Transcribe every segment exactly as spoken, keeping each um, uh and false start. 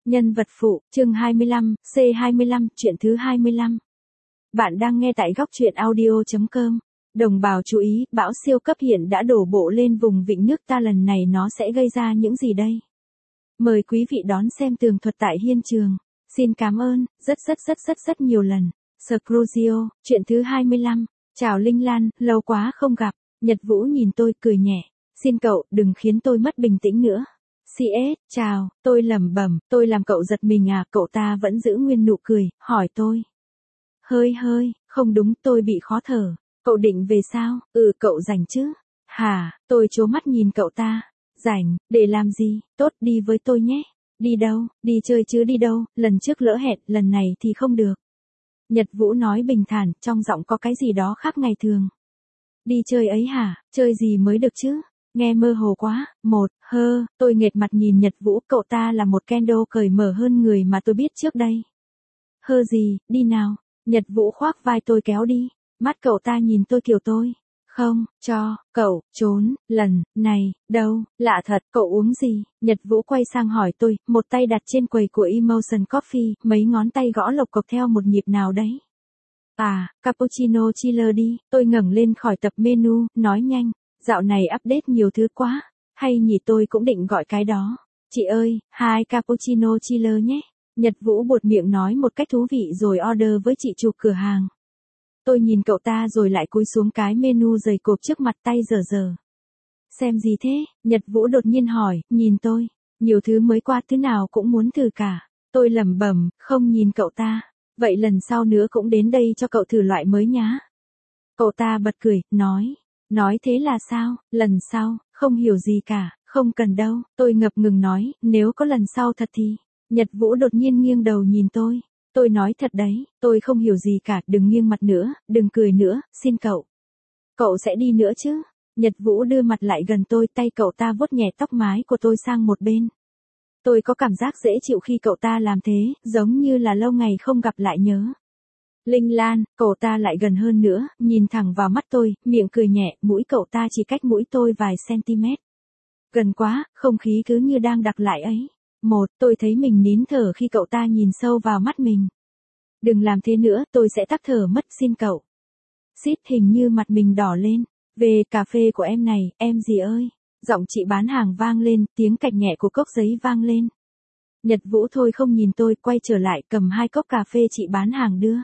Nhân vật phụ, chương hai mươi lăm, C hai mươi lăm, chuyện thứ hai mươi lăm. Bạn đang nghe tại góc truyện audio chấm com. Đồng bào chú ý, bão siêu cấp hiện đã đổ bộ lên vùng vịnh nước ta, lần này nó sẽ gây ra những gì đây? Mời quý vị đón xem tường thuật tại Hiên Trường. Xin cảm ơn, rất rất rất rất rất nhiều lần. Scruzio, chuyện thứ hai mươi lăm. Chào Linh Lan, lâu quá không gặp. Nhật Vũ nhìn tôi cười nhẹ. Xin cậu, đừng khiến tôi mất bình tĩnh nữa. xê ét, chào, tôi lẩm bẩm, tôi làm cậu giật mình à? Cậu ta vẫn giữ nguyên nụ cười, hỏi tôi. Hơi hơi, không đúng, tôi bị khó thở. Cậu định về sao? Ừ, cậu rảnh chứ? Hả? Tôi trố mắt nhìn cậu ta. Rảnh, để làm gì? Tốt, đi với tôi nhé. Đi đâu? Đi chơi chứ đi đâu? Lần trước lỡ hẹn, lần này thì không được. Nhật Vũ nói bình thản, trong giọng có cái gì đó khác ngày thường. Đi chơi ấy hả? Chơi gì mới được chứ? Nghe mơ hồ quá. Một, hơ, tôi nghệt mặt nhìn Nhật Vũ, cậu ta là một kendo cởi mở hơn người mà tôi biết trước đây. Hơ gì, đi nào. Nhật Vũ khoác vai tôi kéo đi. Mắt cậu ta nhìn tôi kiểu tôi. Không, cho, cậu, trốn, lần, này, đâu, lạ thật, cậu uống gì? Nhật Vũ quay sang hỏi tôi, một tay đặt trên quầy của Emotion Coffee, mấy ngón tay gõ lộc cộc theo một nhịp nào đấy. À, cappuccino chiller đi, tôi ngẩng lên khỏi tập menu, nói nhanh, dạo này update nhiều thứ quá, hay nhỉ, tôi cũng định gọi cái đó. Chị ơi, hai cappuccino chiller nhé. Nhật Vũ buột miệng nói một cách thú vị rồi order với chị chủ cửa hàng. Tôi nhìn cậu ta rồi lại cúi xuống cái menu dày cộp trước mặt, tay dở dở. Xem gì thế? Nhật Vũ đột nhiên hỏi, nhìn tôi. Nhiều thứ mới qua, thứ nào cũng muốn thử cả. Tôi lẩm bẩm, không nhìn cậu ta. Vậy lần sau nữa cũng đến đây cho cậu thử loại mới nhá. Cậu ta bật cười, nói. Nói thế là sao? Lần sau, không hiểu gì cả, không cần đâu. Tôi ngập ngừng nói, nếu có lần sau thật thì. Nhật Vũ đột nhiên nghiêng đầu nhìn tôi. Tôi nói thật đấy, tôi không hiểu gì cả, đừng nghiêng mặt nữa, đừng cười nữa, xin cậu. Cậu sẽ đi nữa chứ? Nhật Vũ đưa mặt lại gần tôi, tay cậu ta vuốt nhẹ tóc mái của tôi sang một bên. Tôi có cảm giác dễ chịu khi cậu ta làm thế, giống như là lâu ngày không gặp lại nhớ. Linh Lan, cậu ta lại gần hơn nữa, nhìn thẳng vào mắt tôi, miệng cười nhẹ, mũi cậu ta chỉ cách mũi tôi vài cm. Gần quá, không khí cứ như đang đặc lại ấy. Một, tôi thấy mình nín thở khi cậu ta nhìn sâu vào mắt mình. Đừng làm thế nữa, tôi sẽ tắc thở mất, xin cậu. Xít, hình như mặt mình đỏ lên. Về cà phê của em này, em gì ơi? Giọng chị bán hàng vang lên, tiếng cạch nhẹ của cốc giấy vang lên. Nhật Vũ thôi không nhìn tôi, quay trở lại cầm hai cốc cà phê chị bán hàng đưa.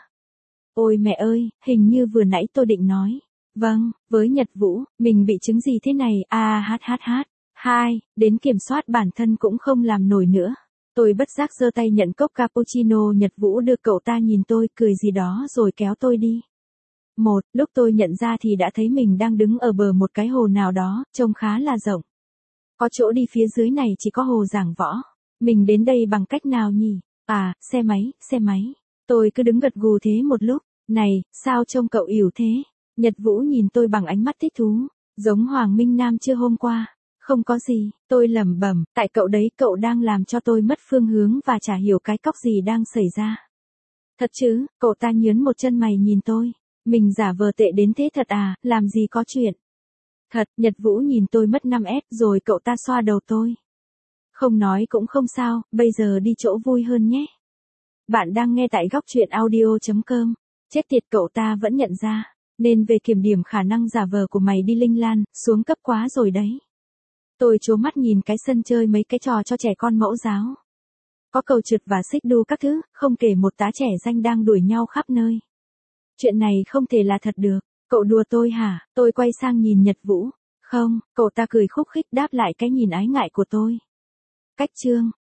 Ôi mẹ ơi, hình như vừa nãy tôi định nói. Vâng, với Nhật Vũ, mình bị chứng gì thế này, à hát hát hát. Hai, đến kiểm soát bản thân cũng không làm nổi nữa. Tôi bất giác giơ tay nhận cốc cappuccino. Nhật Vũ đưa cậu ta nhìn tôi, cười gì đó rồi kéo tôi đi. Một, lúc tôi nhận ra thì đã thấy mình đang đứng ở bờ một cái hồ nào đó, trông khá là rộng. Có chỗ đi phía dưới này chỉ có hồ giảng võ. Mình đến đây bằng cách nào nhỉ? À, xe máy, xe máy. Tôi cứ đứng gật gù thế một lúc. Này, sao trông cậu ỉu thế? Nhật Vũ nhìn tôi bằng ánh mắt thích thú, giống Hoàng Minh Nam chưa hôm qua. Không có gì, tôi lẩm bẩm, tại cậu đấy, cậu đang làm cho tôi mất phương hướng và chả hiểu cái cóc gì đang xảy ra. Thật chứ? Cậu ta nhướng một chân mày nhìn tôi. Mình giả vờ tệ đến thế thật à, làm gì có chuyện. Thật, Nhật Vũ nhìn tôi mất năm ép rồi cậu ta xoa đầu tôi. Không nói cũng không sao, bây giờ đi chỗ vui hơn nhé. Bạn đang nghe tại góc truyện audio chấm com. Chết tiệt, cậu ta vẫn nhận ra. Nên về kiểm điểm khả năng giả vờ của mày đi Linh Lan, xuống cấp quá rồi đấy. Tôi trố mắt nhìn cái sân chơi mấy cái trò cho trẻ con mẫu giáo. Có cầu trượt và xích đu các thứ, không kể một tá trẻ danh đang đuổi nhau khắp nơi. Chuyện này không thể là thật được. Cậu đùa tôi hả? Tôi quay sang nhìn Nhật Vũ. Không, cậu ta cười khúc khích đáp lại cái nhìn ái ngại của tôi. Cách chương.